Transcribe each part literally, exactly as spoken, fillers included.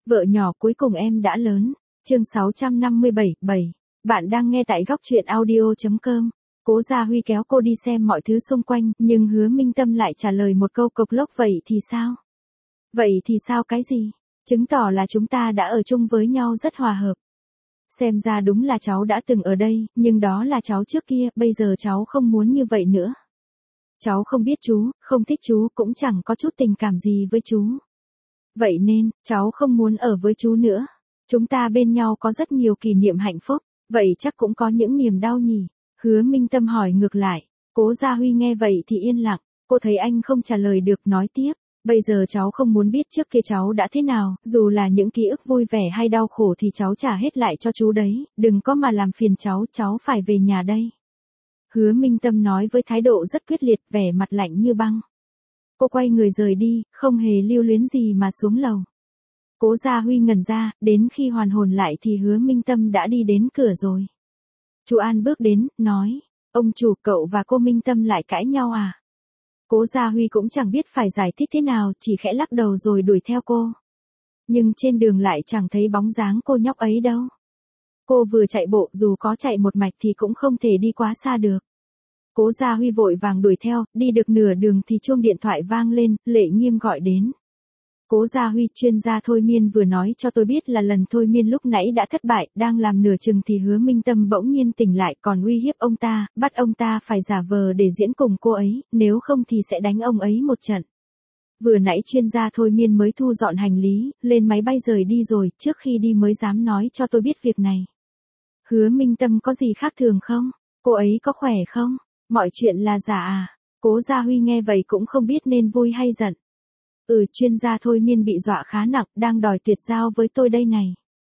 Vợ nhỏ cuối cùng em đã lớn. Chương sáu trăm năm mươi bảy, bảy. Bạn đang nghe tại góc truyện audio chấm com. Cố Gia Huy kéo cô đi xem mọi thứ xung quanh, nhưng Hứa Minh Tâm lại trả lời một câu cộc lốc, vậy thì sao? Vậy thì sao cái gì? Chứng tỏ là chúng ta đã ở chung với nhau rất hòa hợp. Xem ra đúng là cháu đã từng ở đây, nhưng đó là cháu trước kia, bây giờ cháu không muốn như vậy nữa. Cháu không biết chú, không thích chú, cũng chẳng có chút tình cảm gì với chú. Vậy nên, cháu không muốn ở với chú nữa. Chúng ta bên nhau có rất nhiều kỷ niệm hạnh phúc, vậy chắc cũng có những niềm đau nhỉ? Hứa Minh Tâm hỏi ngược lại. Cố Gia Huy nghe vậy thì yên lặng, cô thấy anh không trả lời được, nói tiếp. Bây giờ cháu không muốn biết trước kia cháu đã thế nào, dù là những ký ức vui vẻ hay đau khổ thì cháu trả hết lại cho chú đấy, đừng có mà làm phiền cháu, cháu phải về nhà đây. Hứa Minh Tâm nói với thái độ rất quyết liệt, vẻ mặt lạnh như băng. Cô quay người rời đi, không hề lưu luyến gì mà xuống lầu. Cố Gia Huy ngẩn ra, đến khi hoàn hồn lại thì Hứa Minh Tâm đã đi đến cửa rồi. Chú An bước đến, nói, ông chủ, cậu và cô Minh Tâm lại cãi nhau à? Cố Gia Huy cũng chẳng biết phải giải thích thế nào, chỉ khẽ lắc đầu rồi đuổi theo cô. Nhưng trên đường lại chẳng thấy bóng dáng cô nhóc ấy đâu. Cô vừa chạy bộ, dù có chạy một mạch thì cũng không thể đi quá xa được. Cố Gia Huy vội vàng đuổi theo, đi được nửa đường thì chuông điện thoại vang lên, Lệ Nghiêm gọi đến. Cố Gia Huy, chuyên gia thôi miên vừa nói cho tôi biết là lần thôi miên lúc nãy đã thất bại, đang làm nửa chừng thì Hứa Minh Tâm bỗng nhiên tỉnh lại, còn uy hiếp ông ta, bắt ông ta phải giả vờ để diễn cùng cô ấy, nếu không thì sẽ đánh ông ấy một trận. Vừa nãy chuyên gia thôi miên mới thu dọn hành lý, lên máy bay rời đi rồi, trước khi đi mới dám nói cho tôi biết việc này. Hứa Minh Tâm có gì khác thường không? Cô ấy có khỏe không? Mọi chuyện là giả à? Cố Gia Huy nghe vậy cũng không biết nên vui hay giận. Ừ, chuyên gia thôi miên bị dọa khá nặng, đang đòi tuyệt giao với tôi đây này.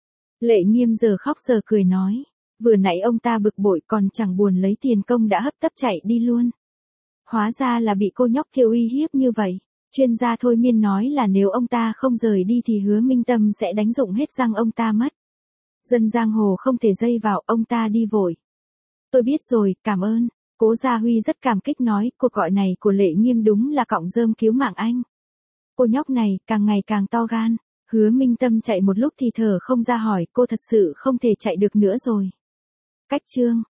Lệ Nghiêm giờ khóc giờ cười nói. Vừa nãy ông ta bực bội còn chẳng buồn lấy tiền công đã hấp tấp chạy đi luôn. Hóa ra là bị cô nhóc kia uy hiếp như vậy. Chuyên gia thôi miên nói là nếu ông ta không rời đi thì Hứa Minh Tâm sẽ đánh rụng hết răng ông ta mất. Dân giang hồ không thể dây vào, ông ta đi vội. Tôi biết rồi, cảm ơn. Cố Gia Huy rất cảm kích nói, cuộc gọi này của Lệ Nghiêm đúng là cọng rơm cứu mạng anh. Cô nhóc này, càng ngày càng to gan. Hứa Minh Tâm chạy một lúc thì thở không ra hỏi, cô thật sự không thể chạy được nữa rồi. Cách chương.